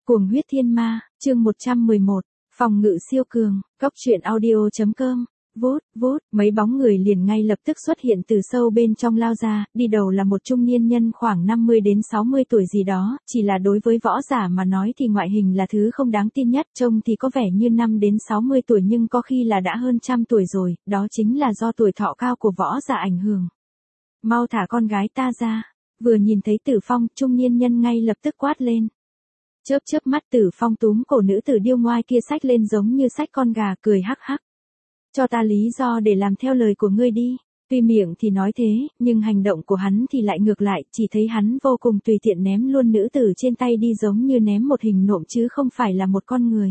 Cuồng huyết thiên ma, chương 111, phòng ngự siêu cường, góc truyện audio.com. Vút, vút, mấy bóng người liền ngay lập tức xuất hiện từ sâu bên trong lao ra, đi đầu là một trung niên nhân khoảng 50 đến 60 tuổi gì đó, chỉ là đối với võ giả mà nói thì ngoại hình là thứ không đáng tin nhất, trông thì có vẻ như 5 đến 60 tuổi nhưng có khi là đã hơn trăm tuổi rồi, đó chính là do tuổi thọ cao của võ giả ảnh hưởng. Mau thả con gái ta ra, vừa nhìn thấy Tử Phong, trung niên nhân ngay lập tức quát lên. Chớp chớp mắt Tử Phong túm cổ nữ tử điêu ngoai kia xách lên giống như xách con gà, cười hắc hắc. Cho ta lý do để làm theo lời của ngươi đi. Tuy miệng thì nói thế, nhưng hành động của hắn thì lại ngược lại, chỉ thấy hắn vô cùng tùy tiện ném luôn nữ tử trên tay đi giống như ném một hình nộm chứ không phải là một con người.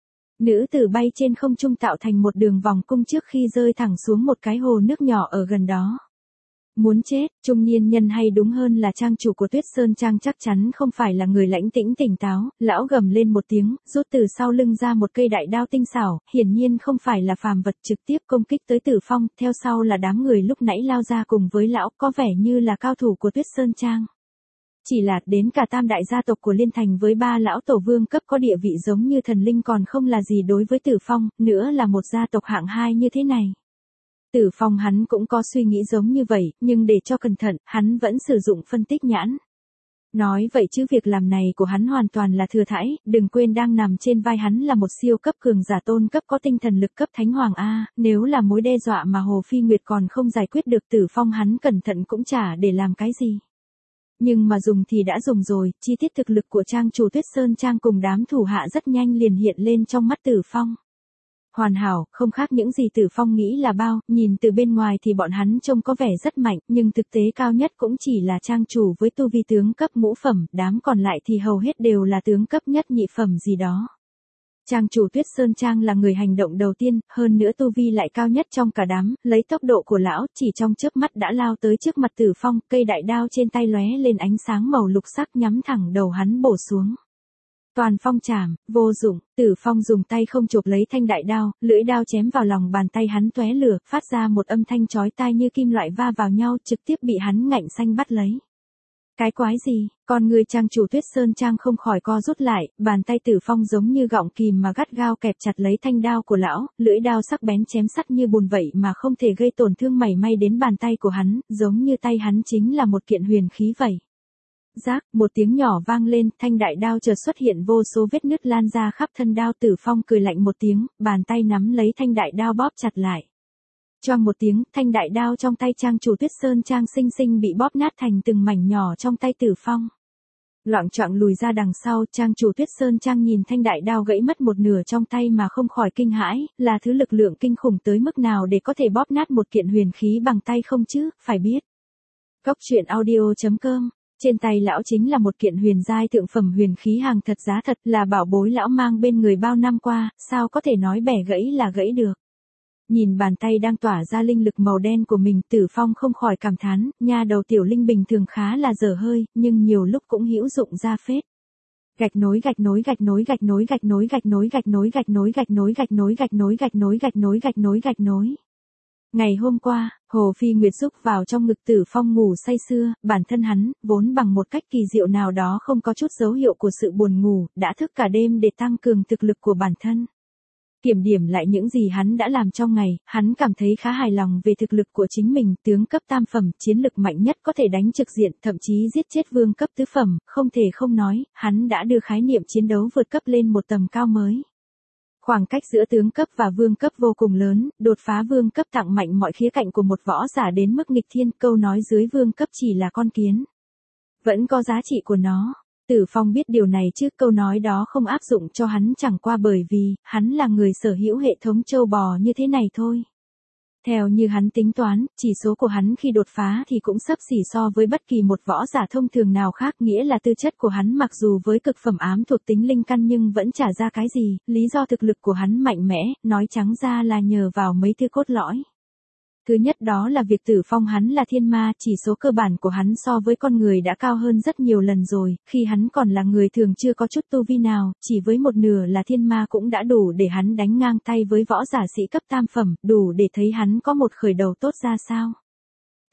Nữ tử bay trên không trung tạo thành một đường vòng cung trước khi rơi thẳng xuống một cái hồ nước nhỏ ở gần đó. Muốn chết, trung niên nhân hay đúng hơn là trang chủ của Tuyết Sơn Trang chắc chắn không phải là người lãnh tĩnh tỉnh táo, lão gầm lên một tiếng, rút từ sau lưng ra một cây đại đao tinh xảo, hiển nhiên không phải là phàm vật, trực tiếp công kích tới Tử Phong, theo sau là đám người lúc nãy lao ra cùng với lão, có vẻ như là cao thủ của Tuyết Sơn Trang. Chỉ là đến cả tam đại gia tộc của Liên Thành với ba lão tổ vương cấp có địa vị giống như thần linh còn không là gì đối với Tử Phong, nữa là một gia tộc hạng 2 như thế này. Tử Phong hắn cũng có suy nghĩ giống như vậy, nhưng để cho cẩn thận, hắn vẫn sử dụng phân tích nhãn. Nói vậy chứ việc làm này của hắn hoàn toàn là thừa thãi, đừng quên đang nằm trên vai hắn là một siêu cấp cường giả tôn cấp có tinh thần lực cấp thánh hoàng A, nếu là mối đe dọa mà Hồ Phi Nguyệt còn không giải quyết được Tử Phong hắn cẩn thận cũng chả để làm cái gì. Nhưng mà dùng thì đã dùng rồi, chi tiết thực lực của trang chủ Tuyết Sơn Trang cùng đám thủ hạ rất nhanh liền hiện lên trong mắt Tử Phong. Hoàn hảo, không khác những gì Tử Phong nghĩ là bao, nhìn từ bên ngoài thì bọn hắn trông có vẻ rất mạnh, nhưng thực tế cao nhất cũng chỉ là trang chủ với tu vi tướng cấp ngũ phẩm, đám còn lại thì hầu hết đều là tướng cấp nhất nhị phẩm gì đó. Trang chủ Tuyết Sơn Trang là người hành động đầu tiên, hơn nữa tu vi lại cao nhất trong cả đám, lấy tốc độ của lão, chỉ trong chớp mắt đã lao tới trước mặt Tử Phong, cây đại đao trên tay lóe lên ánh sáng màu lục sắc nhắm thẳng đầu hắn bổ xuống. Toàn phong chảm, vô dụng, Tử Phong dùng tay không chộp lấy thanh đại đao, lưỡi đao chém vào lòng bàn tay hắn tóe lửa, phát ra một âm thanh chói tai như kim loại va vào nhau, trực tiếp bị hắn ngạnh xanh bắt lấy. Cái quái gì, con người trang chủ Tuyết Sơn Trang không khỏi co rút lại, bàn tay Tử Phong giống như gọng kìm mà gắt gao kẹp chặt lấy thanh đao của lão, lưỡi đao sắc bén chém sắt như bùn vậy mà không thể gây tổn thương mảy may đến bàn tay của hắn, giống như tay hắn chính là một kiện huyền khí vậy. Rác, một tiếng nhỏ vang lên, thanh đại đao chợt xuất hiện vô số vết nứt lan ra khắp thân đao. Tử Phong cười lạnh một tiếng, bàn tay nắm lấy thanh đại đao bóp chặt lại. Choang một tiếng, thanh đại đao trong tay trang chủ Tuyết Sơn Trang xinh xinh bị bóp nát thành từng mảnh nhỏ trong tay Tử Phong. Loạng choạng lùi ra đằng sau, trang chủ Tuyết Sơn Trang nhìn thanh đại đao gãy mất một nửa trong tay mà không khỏi kinh hãi, là thứ lực lượng kinh khủng tới mức nào để có thể bóp nát một kiện huyền khí bằng tay không chứ, phải biết. Góc truyện audio.com. Trên tay lão chính là một kiện huyền giai thượng phẩm huyền khí hàng thật giá thật, là bảo bối lão mang bên người bao năm qua, sao có thể nói bẻ gãy là gãy được. Nhìn bàn tay đang tỏa ra linh lực màu đen của mình, Tử Phong không khỏi cảm thán, nha đầu tiểu linh bình thường khá là dở hơi, nhưng nhiều lúc cũng hữu dụng ra phết. Gạch nối gạch nối gạch nối gạch nối gạch nối gạch nối gạch nối gạch nối gạch nối gạch nối gạch nối gạch nối gạch nối gạch nối gạch nối. Ngày hôm qua, Hồ Phi Nguyệt rúc vào trong ngực Tử Phong ngủ say sưa, bản thân hắn, vốn bằng một cách kỳ diệu nào đó không có chút dấu hiệu của sự buồn ngủ, đã thức cả đêm để tăng cường thực lực của bản thân. Kiểm điểm lại những gì hắn đã làm trong ngày, hắn cảm thấy khá hài lòng về thực lực của chính mình, tướng cấp tam phẩm, chiến lực mạnh nhất có thể đánh trực diện, thậm chí giết chết vương cấp tứ phẩm, không thể không nói, hắn đã đưa khái niệm chiến đấu vượt cấp lên một tầm cao mới. Khoảng cách giữa tướng cấp và vương cấp vô cùng lớn, đột phá vương cấp tặng mạnh mọi khía cạnh của một võ giả đến mức nghịch thiên, câu nói dưới vương cấp chỉ là con kiến. Vẫn có giá trị của nó. Tử Phong biết điều này chứ, câu nói đó không áp dụng cho hắn chẳng qua bởi vì, hắn là người sở hữu hệ thống trâu bò như thế này thôi. Theo như hắn tính toán, chỉ số của hắn khi đột phá thì cũng xấp xỉ so với bất kỳ một võ giả thông thường nào khác, nghĩa là tư chất của hắn mặc dù với cực phẩm ám thuộc tính linh căn nhưng vẫn chả ra cái gì, lý do thực lực của hắn mạnh mẽ, nói trắng ra là nhờ vào mấy thứ cốt lõi. Thứ nhất đó là việc Tử Phong hắn là thiên ma, chỉ số cơ bản của hắn so với con người đã cao hơn rất nhiều lần rồi, khi hắn còn là người thường chưa có chút tu vi nào, chỉ với một nửa là thiên ma cũng đã đủ để hắn đánh ngang tay với võ giả sĩ cấp tam phẩm, đủ để thấy hắn có một khởi đầu tốt ra sao.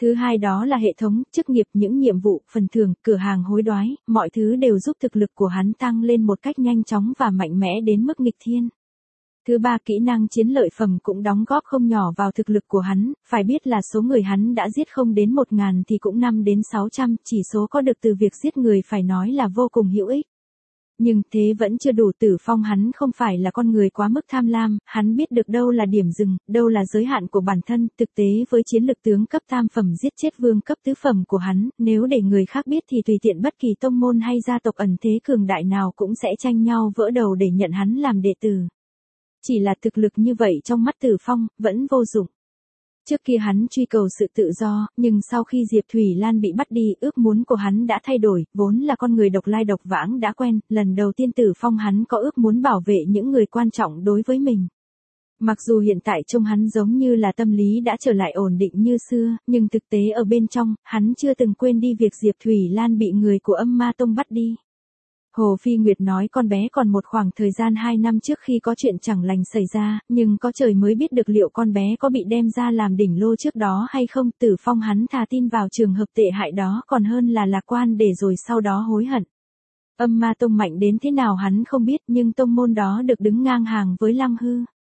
Thứ hai đó là hệ thống, chức nghiệp, những nhiệm vụ, phần thưởng, cửa hàng hối đoái, mọi thứ đều giúp thực lực của hắn tăng lên một cách nhanh chóng và mạnh mẽ đến mức nghịch thiên. Thứ ba, kỹ năng chiến lợi phẩm cũng đóng góp không nhỏ vào thực lực của hắn, phải biết là số người hắn đã giết không đến 1.000 thì cũng 5 đến 600, chỉ số có được từ việc giết người phải nói là vô cùng hữu ích. Nhưng thế vẫn chưa đủ. Tử Phong hắn không phải là con người quá mức tham lam, hắn biết được đâu là điểm dừng, đâu là giới hạn của bản thân. Thực tế với chiến lực tướng cấp tam phẩm giết chết vương cấp tứ phẩm của hắn, nếu để người khác biết thì tùy tiện bất kỳ tông môn hay gia tộc ẩn thế cường đại nào cũng sẽ tranh nhau vỡ đầu để nhận hắn làm đệ tử. Chỉ là thực lực như vậy trong mắt Tử Phong, vẫn vô dụng. Trước kia hắn truy cầu sự tự do, nhưng sau khi Diệp Thủy Lan bị bắt đi, ước muốn của hắn đã thay đổi, vốn là con người độc lai độc vãng đã quen, lần đầu tiên Tử Phong hắn có ước muốn bảo vệ những người quan trọng đối với mình. Mặc dù hiện tại trông hắn giống như là tâm lý đã trở lại ổn định như xưa, nhưng thực tế ở bên trong, hắn chưa từng quên đi việc Diệp Thủy Lan bị người của Âm Ma Tông bắt đi. Hồ Phi Nguyệt nói con bé còn một khoảng thời gian 2 năm trước khi có chuyện chẳng lành xảy ra, nhưng có trời mới biết được liệu con bé có bị đem ra làm đỉnh lô trước đó hay không. Tử Phong hắn thà tin vào trường hợp tệ hại đó còn hơn là lạc quan để rồi sau đó hối hận. Âm Ma Tông mạnh đến thế nào hắn không biết, nhưng tông môn đó được đứng ngang hàng với Lăng Hư.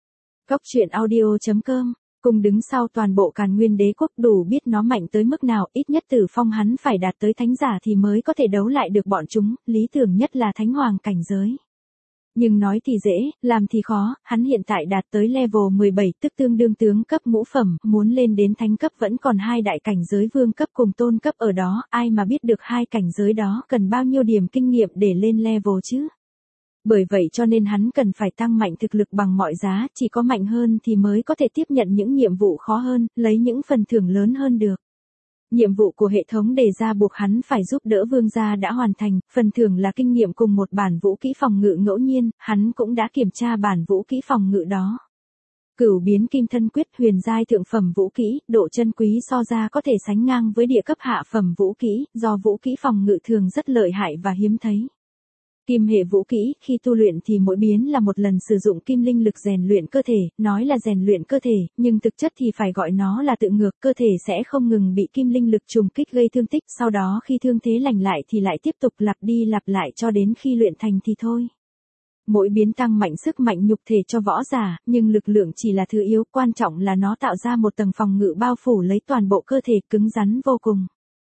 Cốc truyện audio.com cùng đứng sau toàn bộ Càn Nguyên Đế quốc, đủ biết nó mạnh tới mức nào. Ít nhất Tử Phong hắn phải đạt tới thánh giả thì mới có thể đấu lại được bọn chúng, lý tưởng nhất là thánh hoàng cảnh giới. Nhưng nói thì dễ, làm thì khó, hắn hiện tại đạt tới level 17 tức tương đương tướng cấp ngũ phẩm, muốn lên đến thánh cấp vẫn còn 2 đại cảnh giới vương cấp cùng tôn cấp ở đó, ai mà biết được 2 cảnh giới đó cần bao nhiêu điểm kinh nghiệm để lên level chứ. Bởi vậy cho nên hắn cần phải tăng mạnh thực lực bằng mọi giá, chỉ có mạnh hơn thì mới có thể tiếp nhận những nhiệm vụ khó hơn, lấy những phần thưởng lớn hơn được. Nhiệm vụ của hệ thống đề ra buộc hắn phải giúp đỡ vương gia đã hoàn thành, phần thưởng là kinh nghiệm cùng một bản vũ kỹ phòng ngự ngẫu nhiên, hắn cũng đã kiểm tra bản vũ kỹ phòng ngự đó. Cửu biến kim thân quyết, huyền giai thượng phẩm vũ kỹ, độ chân quý so ra có thể sánh ngang với địa cấp hạ phẩm vũ kỹ, do vũ kỹ phòng ngự thường rất lợi hại và hiếm thấy. Kim hệ vũ kỹ, khi tu luyện thì mỗi biến là một lần sử dụng kim linh lực rèn luyện cơ thể, nói là rèn luyện cơ thể, nhưng thực chất thì phải gọi nó là tự ngược, cơ thể sẽ không ngừng bị kim linh lực trùng kích gây thương tích, sau đó khi thương thế lành lại thì lại tiếp tục lặp đi lặp lại cho đến khi luyện thành thì thôi. Mỗi biến tăng mạnh sức mạnh nhục thể cho võ giả, nhưng lực lượng chỉ là thứ yếu, quan trọng là nó tạo ra một tầng phòng ngự bao phủ lấy toàn bộ cơ thể, cứng rắn vô cùng.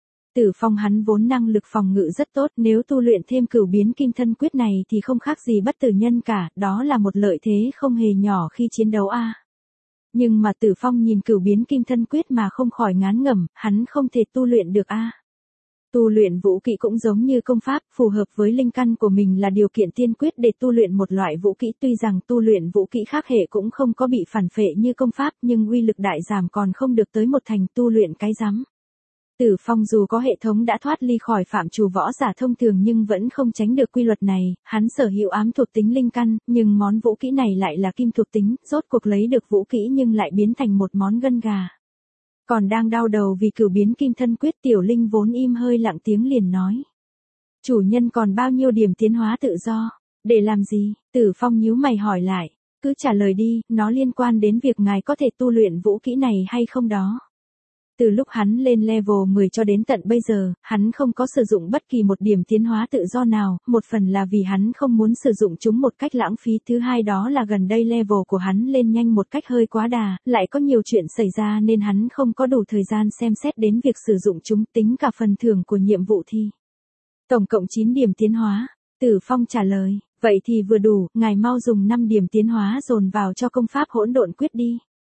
Tử Phong hắn vốn năng lực phòng ngự rất tốt, nếu tu luyện thêm cửu biến kim thân quyết này thì không khác gì bất tử nhân cả, đó là một lợi thế không hề nhỏ khi chiến đấu a. Nhưng mà Tử Phong nhìn cửu biến kim thân quyết mà không khỏi ngán ngẩm, hắn không thể tu luyện được a. Tu luyện vũ kỹ cũng giống như công pháp, phù hợp với linh căn của mình là điều kiện tiên quyết để tu luyện một loại vũ kỹ. Tuy rằng tu luyện vũ kỹ khác hệ cũng không có bị phản phệ như công pháp, nhưng uy lực đại giảm còn không được tới một thành, tu luyện cái rắm. Tử Phong dù có hệ thống đã thoát ly khỏi phạm trù võ giả thông thường nhưng vẫn không tránh được quy luật này, hắn sở hữu ám thuộc tính linh căn, nhưng món vũ kỹ này lại là kim thuộc tính, rốt cuộc lấy được vũ kỹ nhưng lại biến thành một món gân gà. Còn đang đau đầu vì cửu biến kim thân quyết, Tiểu Linh vốn im hơi lặng tiếng liền nói. Chủ nhân còn bao nhiêu điểm tiến hóa tự do? Để làm gì? Tử Phong nhíu mày hỏi lại. Cứ trả lời đi, nó liên quan đến việc ngài có thể tu luyện vũ kỹ này hay không đó. Từ lúc hắn lên level 10 cho đến tận bây giờ, hắn không có sử dụng bất kỳ một điểm tiến hóa tự do nào, một phần là vì hắn không muốn sử dụng chúng một cách lãng phí, thứ hai đó là gần đây level của hắn lên nhanh một cách hơi quá đà, lại có nhiều chuyện xảy ra nên hắn không có đủ thời gian xem xét đến việc sử dụng chúng, tính cả phần thưởng của nhiệm vụ thi. Tổng cộng 9 điểm tiến hóa, Tử Phong trả lời, vậy thì vừa đủ, ngài mau dùng 5 điểm tiến hóa dồn vào cho công pháp hỗn độn quyết đi.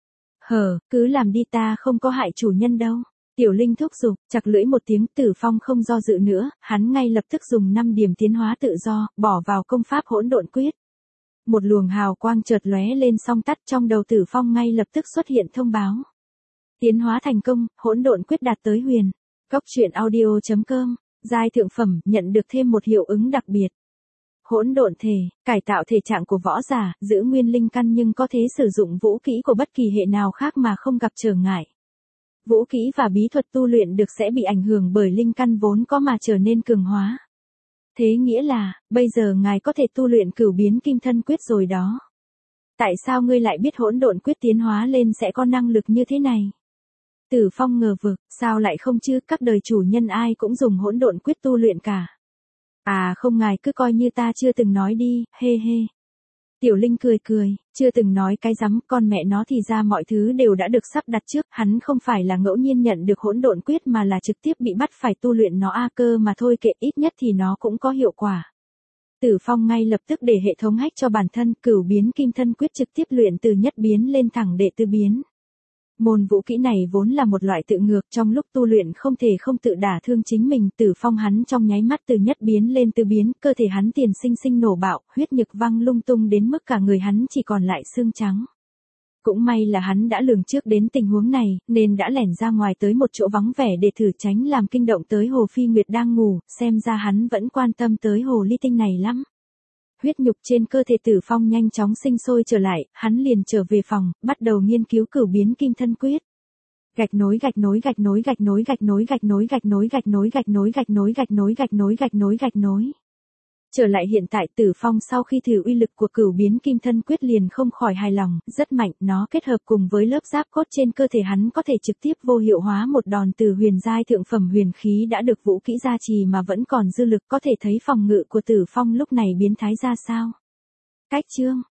Cứ làm đi, ta không có hại chủ nhân đâu. Tiểu Linh thúc giục, chặt lưỡi một tiếng. Tử Phong không do dự nữa, hắn ngay lập tức dùng 5 điểm tiến hóa tự do, bỏ vào công pháp hỗn độn quyết. Một luồng hào quang chợt lóe lên song tắt, trong đầu Tử Phong ngay lập tức xuất hiện thông báo. Tiến hóa thành công, hỗn độn quyết đạt tới huyền. Cốc truyện audio.com, giai thượng phẩm, nhận được thêm một hiệu ứng đặc biệt. Hỗn độn thể, cải tạo thể trạng của võ giả, giữ nguyên linh căn nhưng có thể sử dụng vũ kỹ của bất kỳ hệ nào khác mà không gặp trở ngại. Vũ kỹ và bí thuật tu luyện được sẽ bị ảnh hưởng bởi linh căn vốn có mà trở nên cường hóa. Thế nghĩa là, bây giờ ngài có thể tu luyện cửu biến kim thân quyết rồi đó. Tại sao ngươi lại biết hỗn độn quyết tiến hóa lên sẽ có năng lực như thế này? Tử Phong ngờ vực, sao lại không chứ, các đời chủ nhân ai cũng dùng hỗn độn quyết tu luyện cả. À không, ngài cứ coi như ta chưa từng nói đi, hê hê. Tiểu Linh cười cười, chưa từng nói cái rắm, con mẹ nó, thì ra mọi thứ đều đã được sắp đặt trước, hắn không phải là ngẫu nhiên nhận được hỗn độn quyết mà là trực tiếp bị bắt phải tu luyện nó cơ mà thôi, kệ, ít nhất thì nó cũng có hiệu quả. Tử Phong ngay lập tức để hệ thống hack cho bản thân, Cửu Biến Kim Thân Quyết trực tiếp luyện từ nhất biến lên thẳng đệ tứ biến. Môn vũ kỹ này vốn là một loại tự ngược, trong lúc tu luyện không thể không tự đả thương chính mình. Tử Phong hắn trong nháy mắt từ nhất biến lên tứ biến, cơ thể hắn tiền sinh nổ bạo, huyết nhục văng lung tung đến mức cả người hắn chỉ còn lại xương trắng. Cũng may là hắn đã lường trước đến tình huống này, nên đã lẻn ra ngoài tới một chỗ vắng vẻ để thử tránh làm kinh động tới Hồ Phi Nguyệt đang ngủ, xem ra hắn vẫn quan tâm tới hồ ly tinh này lắm. Huyết nhục trên cơ thể Tử Phong nhanh chóng sinh sôi trở lại, hắn liền trở về phòng, bắt đầu nghiên cứu Cửu Biến Kim Thân Quyết. Gạch nối gạch nối gạch nối gạch nối gạch nối gạch nối gạch nối gạch nối gạch nối gạch nối gạch nối gạch nối gạch nối gạch nối. Trở lại hiện tại, Tử Phong sau khi thử uy lực của Cửu Biến Kim Thân Quyết liền không khỏi hài lòng, rất mạnh, nó kết hợp cùng với lớp giáp cốt trên cơ thể hắn có thể trực tiếp vô hiệu hóa một đòn từ huyền giai thượng phẩm huyền khí đã được vũ kỹ gia trì mà vẫn còn dư lực, có thể thấy phòng ngự của Tử Phong lúc này biến thái ra sao. Cách chương